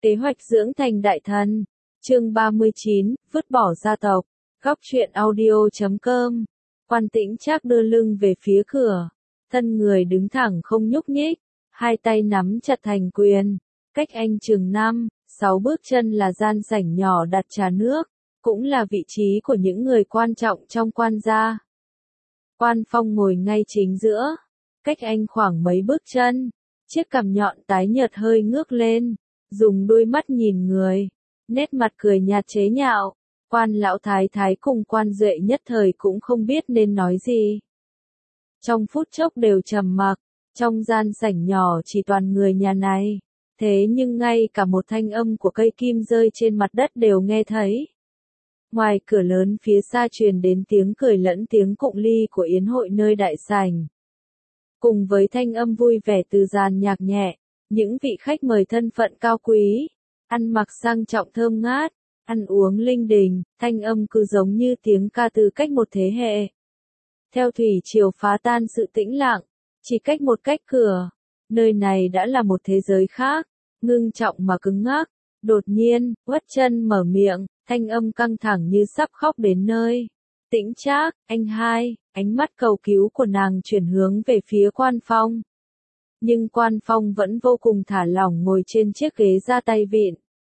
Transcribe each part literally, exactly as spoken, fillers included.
Kế hoạch dưỡng thành đại thần. Chương ba mươi chín, vứt bỏ gia tộc. Góc truyện audio chấm com. Quan Tĩnh Trác đưa lưng về phía cửa, thân người đứng thẳng không nhúc nhích, hai tay nắm chặt thành quyền. Cách anh chừng năm, sáu bước chân là gian sảnh nhỏ đặt trà nước, cũng là vị trí của những người quan trọng trong quan gia. Quan Phong ngồi ngay chính giữa, cách anh khoảng mấy bước chân, chiếc cằm nhọn tái nhợt hơi ngước lên, dùng đôi mắt nhìn người, nét mặt cười nhạt chế nhạo. Quan lão thái thái cùng Quan Duệ nhất thời cũng không biết nên nói gì. Trong phút chốc đều trầm mặc, trong gian sảnh nhỏ chỉ toàn người nhà này, thế nhưng ngay cả một thanh âm của cây kim rơi trên mặt đất đều nghe thấy. Ngoài cửa lớn phía xa truyền đến tiếng cười lẫn tiếng cụng ly của yến hội nơi đại sảnh. Cùng với thanh âm vui vẻ từ dàn nhạc nhẹ, những vị khách mời thân phận cao quý, ăn mặc sang trọng thơm ngát, ăn uống linh đình, thanh âm cứ giống như tiếng ca từ cách một thế hệ. Theo thủy triều phá tan sự tĩnh lặng, chỉ cách một cách cửa, nơi này đã là một thế giới khác, ngưng trọng mà cứng ngắc. Đột nhiên, Uất Chân mở miệng, thanh âm căng thẳng như sắp khóc đến nơi. Tĩnh Trác, anh hai, ánh mắt cầu cứu của nàng chuyển hướng về phía Quan Phong. Nhưng Quan Phong vẫn vô cùng thả lỏng ngồi trên chiếc ghế da tay vịn.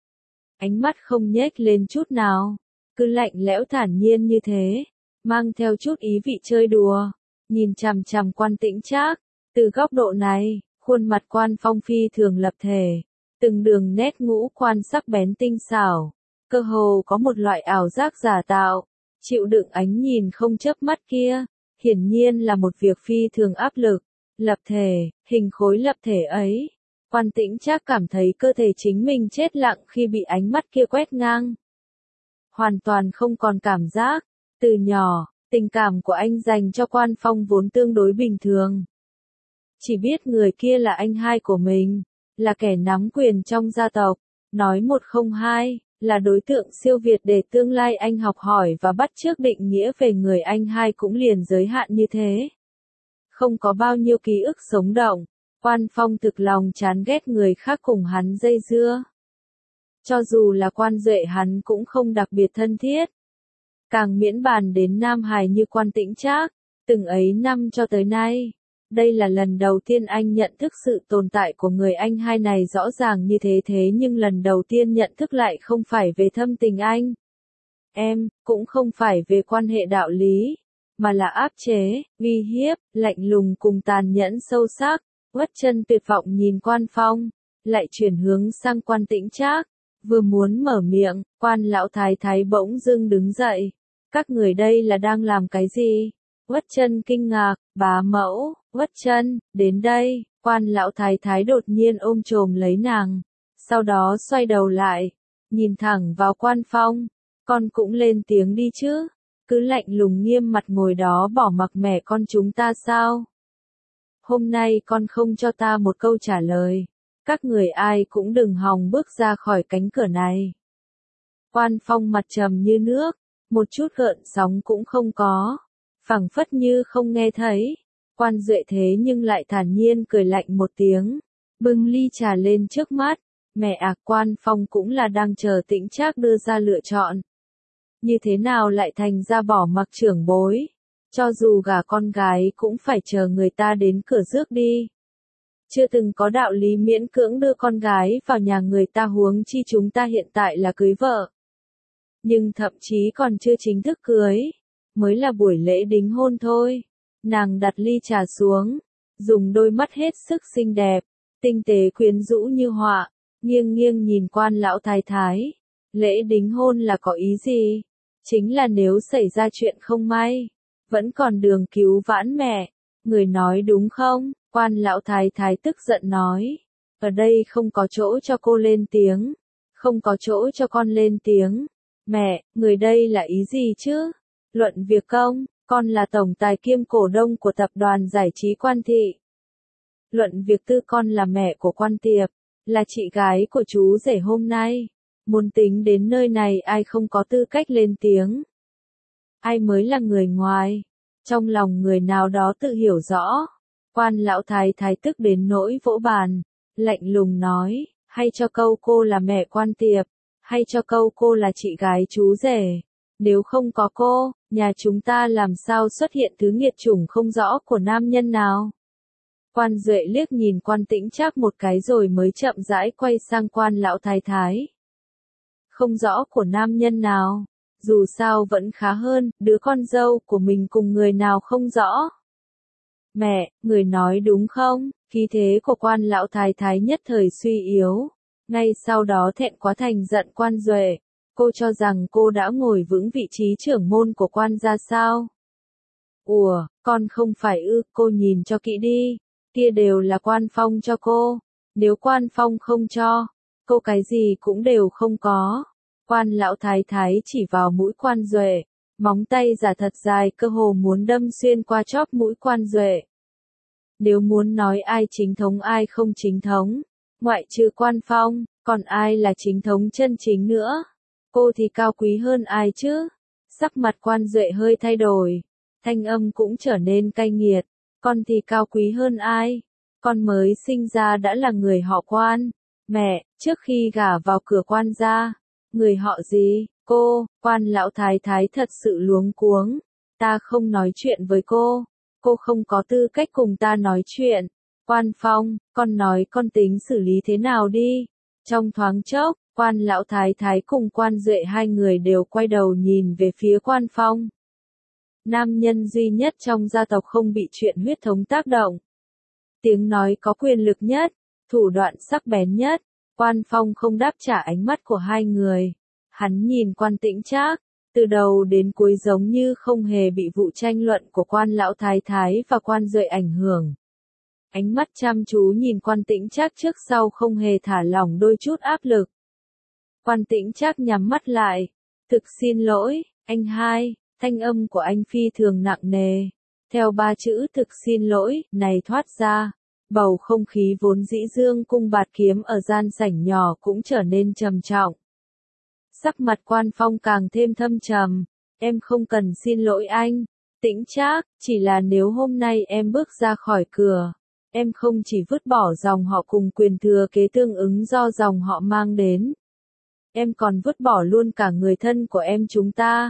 Ánh mắt không nhếch lên chút nào, cứ lạnh lẽo thản nhiên như thế, mang theo chút ý vị chơi đùa, nhìn chằm chằm Quan Tĩnh Trác. Từ góc độ này, khuôn mặt Quan Phong phi thường lập thể, từng đường nét ngũ quan sắc bén tinh xảo, cơ hồ có một loại ảo giác giả tạo, chịu đựng ánh nhìn không chớp mắt kia, hiển nhiên là một việc phi thường áp lực. Lập thể, hình khối lập thể ấy. Quan Tĩnh Trác cảm thấy cơ thể chính mình chết lặng khi bị ánh mắt kia quét ngang. Hoàn toàn không còn cảm giác. Từ nhỏ, tình cảm của anh dành cho Quan Phong vốn tương đối bình thường. Chỉ biết người kia là anh hai của mình, là kẻ nắm quyền trong gia tộc, nói một không hai, là đối tượng siêu việt để tương lai anh học hỏi và bắt chước định nghĩa về người anh hai cũng liền giới hạn như thế. Không có bao nhiêu ký ức sống động. Quan Phong thực lòng chán ghét người khác cùng hắn dây dưa. Cho dù là Quan Duệ hắn cũng không đặc biệt thân thiết. Càng miễn bàn đến nam hài như Quan Tĩnh Trác, từng ấy năm cho tới nay. Đây là lần đầu tiên anh nhận thức sự tồn tại của người anh hai này rõ ràng như thế thế nhưng lần đầu tiên nhận thức lại không phải về thâm tình anh. Em, cũng không phải về quan hệ đạo lý, mà là áp chế, uy hiếp, lạnh lùng cùng tàn nhẫn sâu sắc. Uất Chân tuyệt vọng nhìn Quan Phong, lại chuyển hướng sang Quan Tĩnh Trác, vừa muốn mở miệng, Quan lão thái thái bỗng dưng đứng dậy. Các người đây là đang làm cái gì? Uất Chân kinh ngạc, bá mẫu, Uất Chân, đến đây. Quan lão thái thái đột nhiên ôm chồm lấy nàng, sau đó xoay đầu lại, nhìn thẳng vào Quan Phong, con cũng lên tiếng đi chứ, cứ lạnh lùng nghiêm mặt ngồi đó bỏ mặc mẹ con chúng ta sao? Hôm nay con không cho ta một câu trả lời, các người ai cũng đừng hòng bước ra khỏi cánh cửa này. Quan Phong mặt trầm như nước, một chút gợn sóng cũng không có, phảng phất như không nghe thấy. Quan Duệ thế nhưng lại thản nhiên cười lạnh một tiếng, bưng ly trà lên trước mắt. Mẹ à, Quan Phong cũng là đang chờ Tĩnh Trác đưa ra lựa chọn. Như thế nào lại thành ra bỏ mặc trưởng bối? Cho dù gả con gái cũng phải chờ người ta đến cửa rước đi. Chưa từng có đạo lý miễn cưỡng đưa con gái vào nhà người ta, huống chi chúng ta hiện tại là cưới vợ. Nhưng thậm chí còn chưa chính thức cưới, mới là buổi lễ đính hôn thôi. Nàng đặt ly trà xuống, dùng đôi mắt hết sức xinh đẹp, tinh tế quyến rũ như họa, nghiêng nghiêng nhìn Quan lão thái thái. Lễ đính hôn là có ý gì? Chính là nếu xảy ra chuyện không may, vẫn còn đường cứu vãn mẹ. Người nói đúng không? Quan lão thái thái tức giận nói. Ở đây không có chỗ cho cô lên tiếng, không có chỗ cho con lên tiếng. Mẹ, người đây là ý gì chứ? Luận việc công, con là tổng tài kiêm cổ đông của tập đoàn giải trí Quan thị. Luận việc tư, con là mẹ của Quan Tiệp, là chị gái của chú rể hôm nay. Muốn tính đến nơi này ai không có tư cách lên tiếng? Ai mới là người ngoài? Trong lòng người nào đó tự hiểu rõ. Quan lão thái thái tức đến nỗi vỗ bàn, lạnh lùng nói, hay cho câu cô là mẹ quan tiệp, hay cho câu cô là chị gái chú rể. Nếu không có cô, nhà chúng ta làm sao xuất hiện thứ nghiệt chủng không rõ của nam nhân nào? Quan Duệ liếc nhìn Quan Tĩnh Trác một cái rồi mới chậm rãi quay sang Quan lão thái thái. Không rõ của nam nhân nào, dù sao vẫn khá hơn, đứa con dâu của mình cùng người nào không rõ. Mẹ, người nói đúng không? Khí thế của Quan lão thái thái nhất thời suy yếu. Ngay sau đó thẹn quá thành giận Quan Duệ. Cô cho rằng cô đã ngồi vững vị trí trưởng môn của Quan gia sao? Ủa, con không phải ư, cô nhìn cho kỹ đi. Kia đều là Quan Phong cho cô. Nếu Quan Phong không cho, cô cái gì cũng đều không có. Quan lão thái thái chỉ vào mũi Quan Duệ, móng tay giả thật dài cơ hồ muốn đâm xuyên qua chóp mũi Quan Duệ. Nếu muốn nói ai chính thống ai không chính thống, ngoại trừ Quan Phong, còn ai là chính thống chân chính nữa? Cô thì cao quý hơn ai chứ? Sắc mặt Quan Duệ hơi thay đổi, thanh âm cũng trở nên cay nghiệt. Con thì cao quý hơn ai? Con mới sinh ra đã là người họ Quan. Mẹ, trước khi gả vào cửa Quan gia, người họ gì? Cô, Quan lão thái thái thật sự luống cuống. Ta không nói chuyện với cô. Cô không có tư cách cùng ta nói chuyện. Quan Phong, con nói con tính xử lý thế nào đi? Trong thoáng chốc, Quan lão thái thái cùng Quan Duệ hai người đều quay đầu nhìn về phía Quan Phong. Nam nhân duy nhất trong gia tộc không bị chuyện huyết thống tác động. Tiếng nói có quyền lực nhất, thủ đoạn sắc bén nhất. Quan Phong không đáp trả ánh mắt của hai người. Hắn nhìn Quan Tĩnh Trác, từ đầu đến cuối giống như không hề bị vụ tranh luận của Quan lão thái thái và Quan Duệ ảnh hưởng. Ánh mắt chăm chú nhìn Quan Tĩnh Trác trước sau không hề thả lỏng đôi chút áp lực. Quan Tĩnh Trác nhắm mắt lại. Thực xin lỗi, anh hai. Thanh âm của anh phi thường nặng nề. Theo ba chữ thực xin lỗi, này thoát ra. Bầu không khí vốn dĩ dương cung bạt kiếm ở gian sảnh nhỏ cũng trở nên trầm trọng. Sắc mặt Quan Phong càng thêm thâm trầm. Em không cần xin lỗi anh, Tĩnh Trác, chỉ là nếu hôm nay em bước ra khỏi cửa, em không chỉ vứt bỏ dòng họ cùng quyền thừa kế tương ứng do dòng họ mang đến. Em còn vứt bỏ luôn cả người thân của em chúng ta.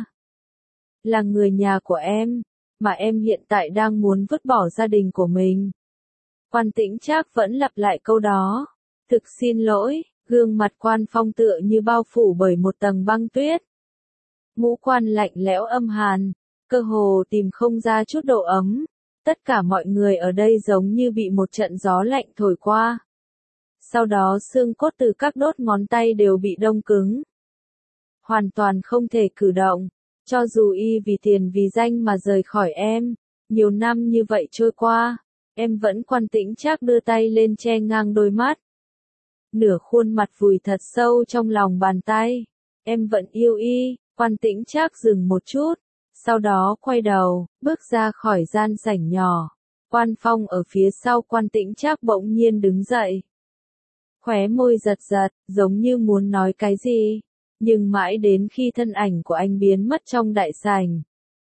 Là người nhà của em, mà em hiện tại đang muốn vứt bỏ gia đình của mình. Quan Tĩnh Trác vẫn lặp lại câu đó. Thực xin lỗi, gương mặt Quan Phong tựa như bao phủ bởi một tầng băng tuyết. Ngũ quan lạnh lẽo âm hàn, cơ hồ tìm không ra chút độ ấm. Tất cả mọi người ở đây giống như bị một trận gió lạnh thổi qua. Sau đó xương cốt từ các đốt ngón tay đều bị đông cứng. Hoàn toàn không thể cử động. Cho dù y vì tiền vì danh mà rời khỏi em, nhiều năm như vậy trôi qua, em vẫn Quan Tĩnh Trác đưa tay lên che ngang đôi mắt. Nửa khuôn mặt vùi thật sâu trong lòng bàn tay. Em vẫn yêu y. Quan Tĩnh Trác dừng một chút, sau đó quay đầu, bước ra khỏi gian sảnh nhỏ. Quan Phong ở phía sau Quan Tĩnh Trác bỗng nhiên đứng dậy. Khóe môi giật giật, giống như muốn nói cái gì. Nhưng mãi đến khi thân ảnh của anh biến mất trong đại sảnh,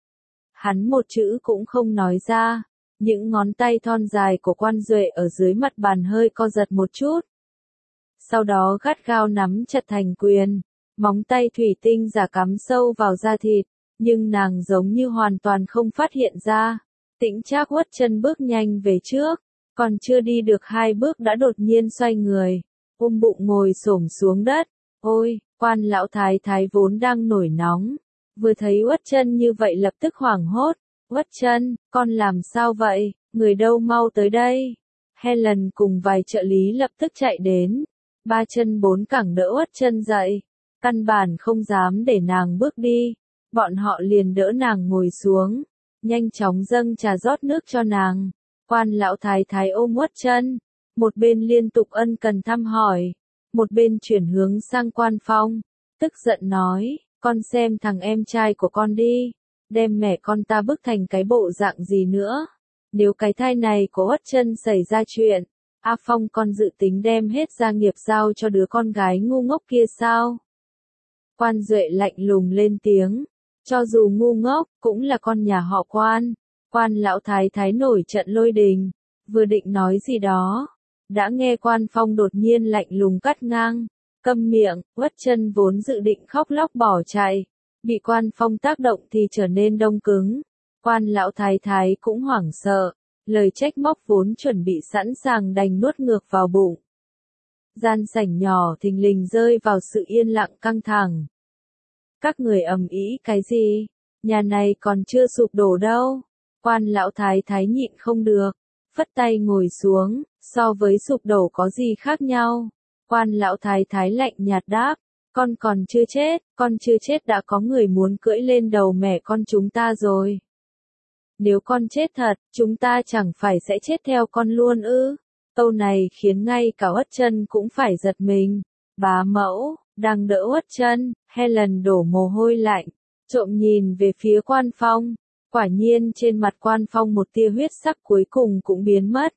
hắn một chữ cũng không nói ra. Những ngón tay thon dài của Quan Duệ ở dưới mặt bàn hơi co giật một chút. Sau đó gắt gao nắm chặt thành quyền, móng tay thủy tinh giả cắm sâu vào da thịt, nhưng nàng giống như hoàn toàn không phát hiện ra. Tĩnh Trác uất chân bước nhanh về trước, còn chưa đi được hai bước đã đột nhiên xoay người, ôm bụng ngồi xổm xuống đất. Ôi! Quan lão thái thái vốn đang nổi nóng, vừa thấy uất chân như vậy lập tức hoảng hốt. Uất chân, con làm sao vậy, người đâu mau tới đây. Helen cùng vài trợ lý lập tức chạy đến, ba chân bốn cẳng đỡ uất chân dậy, căn bản không dám để nàng bước đi. Bọn họ liền đỡ nàng ngồi xuống, nhanh chóng dâng trà rót nước cho nàng. Quan lão thái thái ôm uất chân, một bên liên tục ân cần thăm hỏi, một bên chuyển hướng sang Quan Phong, tức giận nói, con xem thằng em trai của con đi, đem mẹ con ta bức thành cái bộ dạng gì nữa. Nếu cái thai này của uất chân xảy ra chuyện, A Phong con dự tính đem hết gia nghiệp giao cho đứa con gái ngu ngốc kia sao? Quan Duệ lạnh lùng lên tiếng, cho dù ngu ngốc, cũng là con nhà họ Quan. Quan lão thái thái nổi trận lôi đình, vừa định nói gì đó, Đã nghe Quan Phong đột nhiên lạnh lùng cắt ngang, câm miệng, Uất Chân vốn dự định khóc lóc bỏ chạy, bị Quan Phong tác động thì trở nên đông cứng. Quan lão thái thái cũng hoảng sợ, lời trách móc vốn chuẩn bị sẵn sàng đành nuốt ngược vào bụng. Gian sảnh nhỏ thình lình rơi vào sự yên lặng căng thẳng. Các người ầm ĩ cái gì? Nhà này còn chưa sụp đổ đâu. Quan lão thái thái nhịn không được, phất tay ngồi xuống, so với sụp đổ có gì khác nhau? Quan lão thái thái lạnh nhạt đáp, con còn chưa chết, con chưa chết đã có người muốn cưỡi lên đầu mẹ con chúng ta rồi. Nếu con chết thật, chúng ta chẳng phải sẽ chết theo con luôn ư? Câu này khiến ngay cả Uất Chân cũng phải giật mình. Bá mẫu, đang đỡ Uất Chân, Helen đổ mồ hôi lạnh, trộm nhìn về phía Quan Phong. Quả nhiên trên mặt Quan Phong một tia huyết sắc cuối cùng cũng biến mất.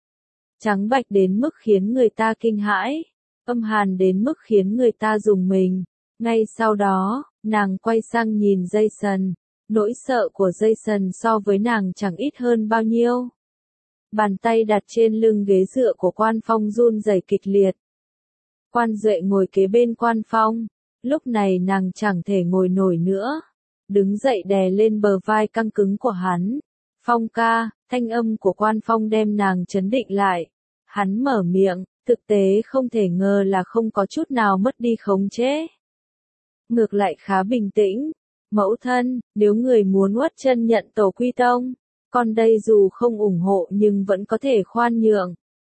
Trắng bạch đến mức khiến người ta kinh hãi, âm hàn đến mức khiến người ta rùng mình. Ngay sau đó, nàng quay sang nhìn Jason. Nỗi sợ của Jason so với nàng chẳng ít hơn bao nhiêu. Bàn tay đặt trên lưng ghế dựa của Quan Phong run rẩy kịch liệt. Quan Duệ ngồi kế bên Quan Phong, lúc này nàng chẳng thể ngồi nổi nữa. Đứng dậy đè lên bờ vai căng cứng của hắn. Phong ca, thanh âm của Quan Phong đem nàng trấn định lại. Hắn mở miệng, thực tế không thể ngờ là không có chút nào mất đi khống chế. Ngược lại khá bình tĩnh. Mẫu thân, nếu người muốn Uất Chân nhận tổ quy tông, con đây dù không ủng hộ nhưng vẫn có thể khoan nhượng.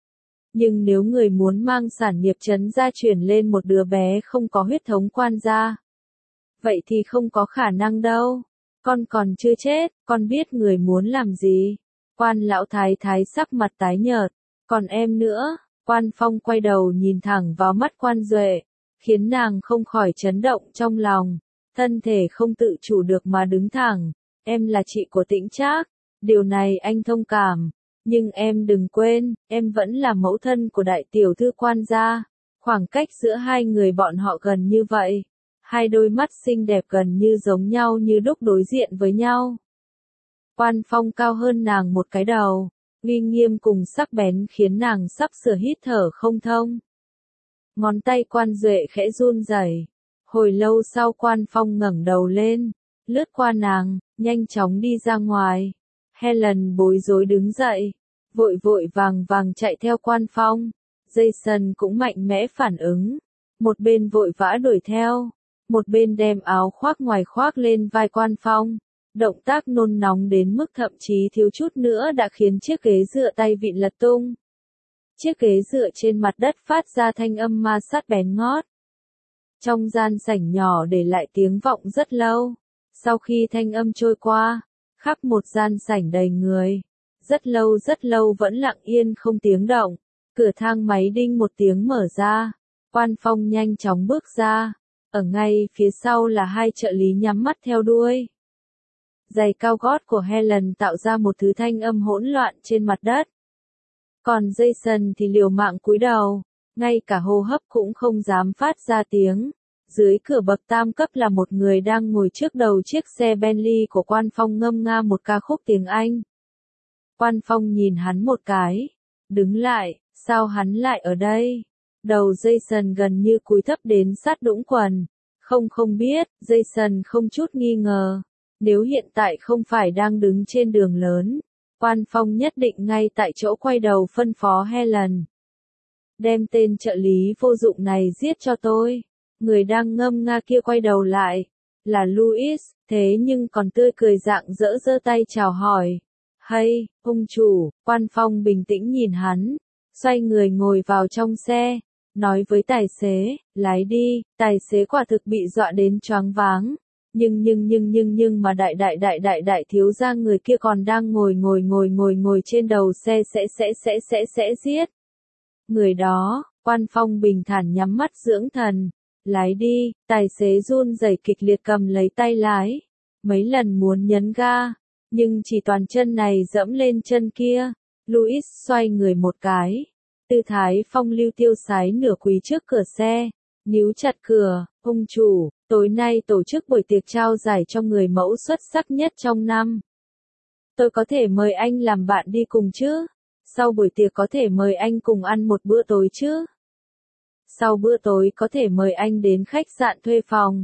Nhưng nếu người muốn mang sản nghiệp Trấn gia chuyển lên một đứa bé không có huyết thống Quan gia, vậy thì không có khả năng đâu. Con còn chưa chết, con biết người muốn làm gì. Quan lão thái thái sắc mặt tái nhợt. Còn em nữa, Quan Phong quay đầu nhìn thẳng vào mắt Quan Duệ, khiến nàng không khỏi chấn động trong lòng. Thân thể không tự chủ được mà đứng thẳng. Em là chị của Tĩnh Trác, điều này anh thông cảm. Nhưng em đừng quên, em vẫn là mẫu thân của đại tiểu thư Quan gia. Khoảng cách giữa hai người bọn họ gần như vậy. Hai đôi mắt xinh đẹp gần như giống nhau như đúc đối diện với nhau. Quan Phong cao hơn nàng một cái đầu, uy nghiêm cùng sắc bén khiến nàng sắp sửa hít thở không thông. Ngón tay Quan Duệ khẽ run rẩy. Hồi lâu sau Quan Phong ngẩng đầu lên, lướt qua nàng, nhanh chóng đi ra ngoài. Helen bối rối đứng dậy, vội vội vàng vàng chạy theo Quan Phong. Jason cũng mạnh mẽ phản ứng, một bên vội vã đuổi theo, một bên đem áo khoác ngoài khoác lên vai Quan Phong. Động tác nôn nóng đến mức thậm chí thiếu chút nữa đã khiến chiếc ghế dựa tay vịn lật tung. Chiếc ghế dựa trên mặt đất phát ra thanh âm ma sát bén ngót. Trong gian sảnh nhỏ để lại tiếng vọng rất lâu. Sau khi thanh âm trôi qua, khắp một gian sảnh đầy người. Rất lâu rất lâu vẫn lặng yên không tiếng động. Cửa thang máy đinh một tiếng mở ra. Quan Phong nhanh chóng bước ra. Ở ngay phía sau là hai trợ lý nhắm mắt theo đuôi. Giày cao gót của Helen tạo ra một thứ thanh âm hỗn loạn trên mặt đất. Còn Jason thì liều mạng cúi đầu, ngay cả hô hấp cũng không dám phát ra tiếng. Dưới cửa bậc tam cấp là một người đang ngồi trước đầu chiếc xe Bentley của Quan Phong ngâm nga một ca khúc tiếng Anh. Quan Phong nhìn hắn một cái, đứng lại, sao hắn lại ở đây? Đầu Jason gần như cúi thấp đến sát đũng quần. Không không biết, Jason không chút nghi ngờ. Nếu hiện tại không phải đang đứng trên đường lớn, Quan Phong nhất định ngay tại chỗ quay đầu phân phó Helen. Đem tên trợ lý vô dụng này giết cho tôi. Người đang ngâm nga kia quay đầu lại. Là Louis, thế nhưng còn tươi cười rạng rỡ giơ tay chào hỏi. Hay, ông chủ, Quan Phong bình tĩnh nhìn hắn. Xoay người ngồi vào trong xe. Nói với tài xế, lái đi. Tài xế quả thực bị dọa đến choáng váng. Nhưng nhưng nhưng nhưng nhưng mà đại đại đại đại đại thiếu gia người kia còn đang ngồi ngồi ngồi ngồi ngồi trên đầu xe sẽ sẽ sẽ sẽ sẽ giết. Người đó, Quan Phong bình thản nhắm mắt dưỡng thần. Lái đi, tài xế run rẩy kịch liệt cầm lấy tay lái. Mấy lần muốn nhấn ga, nhưng chỉ toàn chân này dẫm lên chân kia. Louis xoay người một cái. Tư thái phong lưu tiêu sái nửa quỳ trước cửa xe. Níu chặt cửa, ông chủ, tối nay tổ chức buổi tiệc trao giải cho người mẫu xuất sắc nhất trong năm. Tôi có thể mời anh làm bạn đi cùng chứ? Sau buổi tiệc có thể mời anh cùng ăn một bữa tối chứ? Sau bữa tối có thể mời anh đến khách sạn thuê phòng.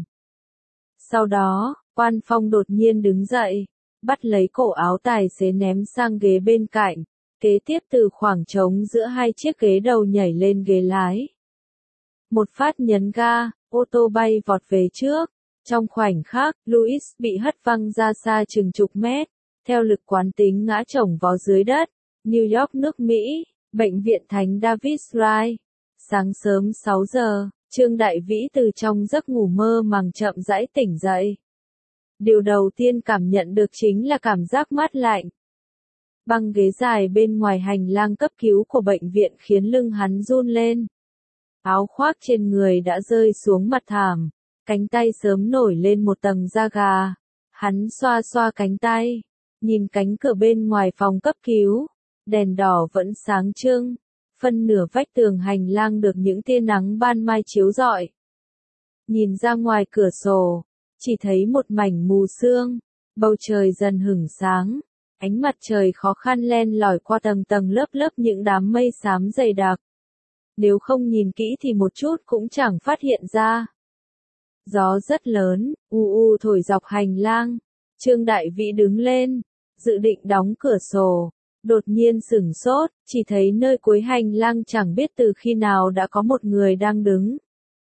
Sau đó, Quan Phong đột nhiên đứng dậy, bắt lấy cổ áo tài xế ném sang ghế bên cạnh, kế tiếp từ khoảng trống giữa hai chiếc ghế đầu nhảy lên ghế lái. Một phát nhấn ga, ô tô bay vọt về trước. Trong khoảnh khắc, Louis bị hất văng ra xa chừng chục mét, theo lực quán tính ngã chồng vó dưới đất. New York nước Mỹ, Bệnh viện Thánh David Wright. Sáng sớm sáu giờ, Trương Đại Vĩ từ trong giấc ngủ mơ màng chậm rãi tỉnh dậy. Điều đầu tiên cảm nhận được chính là cảm giác mát lạnh. Băng ghế dài bên ngoài hành lang cấp cứu của bệnh viện khiến lưng hắn run lên. Áo khoác trên người đã rơi xuống mặt thảm, cánh tay sớm nổi lên một tầng da gà. Hắn xoa xoa cánh tay, nhìn cánh cửa bên ngoài phòng cấp cứu, đèn đỏ vẫn sáng trưng, phân nửa vách tường hành lang được những tia nắng ban mai chiếu rọi. Nhìn ra ngoài cửa sổ, chỉ thấy một mảnh mù sương, bầu trời dần hửng sáng, ánh mặt trời khó khăn len lỏi qua tầng tầng lớp lớp những đám mây xám dày đặc. Nếu không nhìn kỹ thì một chút cũng chẳng phát hiện ra. Gió rất lớn, u u thổi dọc hành lang. Trương Đại Vĩ đứng lên, dự định đóng cửa sổ. Đột nhiên sửng sốt, chỉ thấy nơi cuối hành lang chẳng biết từ khi nào đã có một người đang đứng.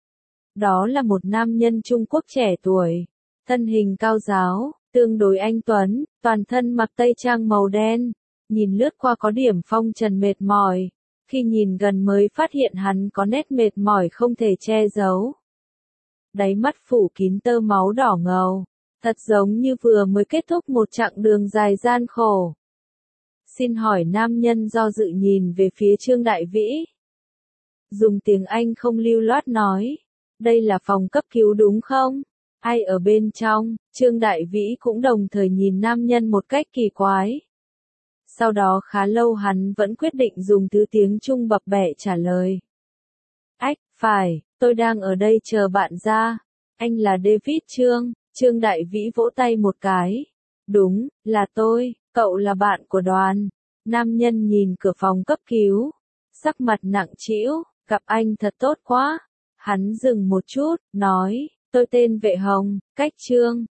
Đó là một nam nhân Trung Quốc trẻ tuổi, thân hình cao ráo, tương đối anh tuấn, toàn thân mặc tây trang màu đen, nhìn lướt qua có điểm phong trần mệt mỏi, khi nhìn gần mới phát hiện hắn có nét mệt mỏi không thể che giấu. Đáy mắt phủ kín tơ máu đỏ ngầu, thật giống như vừa mới kết thúc một chặng đường dài gian khổ. Xin hỏi nam nhân do dự nhìn về phía Trương Đại Vĩ. Dùng tiếng Anh không lưu loát nói, đây là phòng cấp cứu đúng không? Ai ở bên trong? Trương Đại Vĩ cũng đồng thời nhìn nam nhân một cách kỳ quái. Sau đó khá lâu hắn vẫn quyết định dùng thứ tiếng Trung bập bẹ trả lời. Ách, phải, tôi đang ở đây chờ bạn ra. Anh là David Trương. Trương Đại Vĩ vỗ tay một cái. Đúng, là tôi, cậu là bạn của Đoàn. Nam nhân nhìn cửa phòng cấp cứu, sắc mặt nặng trĩu, gặp anh thật tốt quá. Hắn dừng một chút, nói, tôi tên Vệ Hồng, cách Trương.